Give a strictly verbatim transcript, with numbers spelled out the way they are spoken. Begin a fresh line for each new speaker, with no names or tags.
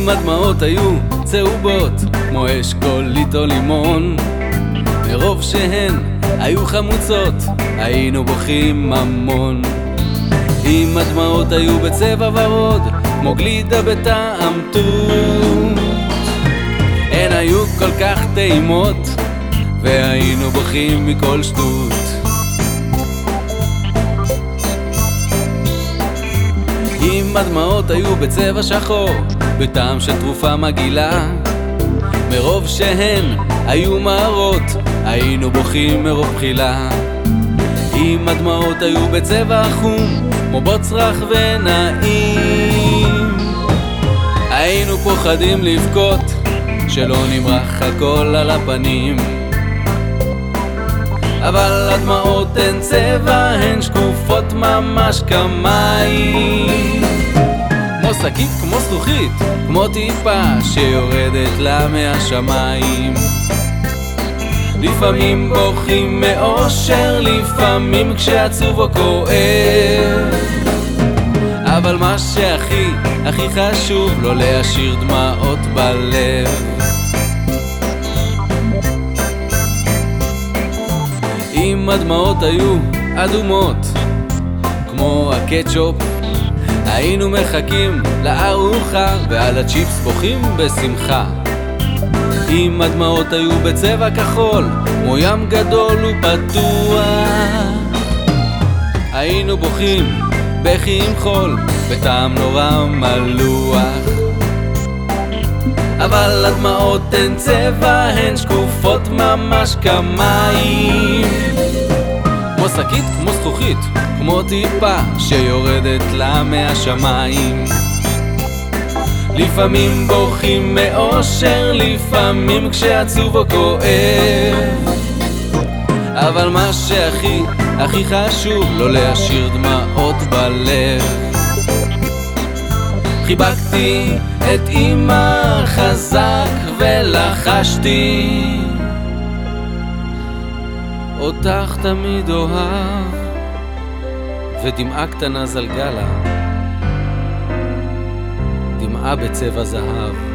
אם הדמעות היו צהובות כמו אשכולית או לימון, מרוב שהן היו חמוצות היינו בוכים המון. אם הדמעות היו בצבע ורוד כמו גלידה בטעם תות, הן היו כל כך טעימות והיינו בוכים מכל שטות. אם הדמעות היו בצבע שחור בטעם של תרופה מגעילה, מרוב שהן היו מהרות היינו בוכים מרוב בחילה. אם הדמעות היו בצבע חום כמו בוץ רך ונעים, היינו פוחדים לבכות שלא נמרח הכל על הפנים. אבל הדמעות הן צבע, הן שקופות ממש כמים, כמו שקית, כמו זכוכית, כמו טיפה שיורדת לה מהשמיים. לפעמים בוכים מאושר, לפעמים כשעצוב או כואב, אבל מה שהכי, הכי חשוב לא להשאיר דמעות בלב. אם הדמעות היו אדומות כמו הקטשופ, היינו מחכים לארוחה ועל הצ'יפס בוכים בשמחה. אם הדמעות היו בצבע כחול כמו ים גדול ופתוח, היינו בוכים בכי עם חול בטעם נורא מלוח. אבל הדמעות הן צבע, הן שקופות ממש כמים, כמו שקית, כמו זכוכית, כמו טיפה שיורדת לה מהשמיים. לפעמים בוכים מאושר, לפעמים כשעצוב או כואב, אבל מה שהכי, הכי חשוב לא להשאיר דמעות בלב. חיבקתי את אמא חזק ולחשתי, אותך תמיד אוהב, ודמעה קטנה זלגה לה, דמעה בצבע זהב.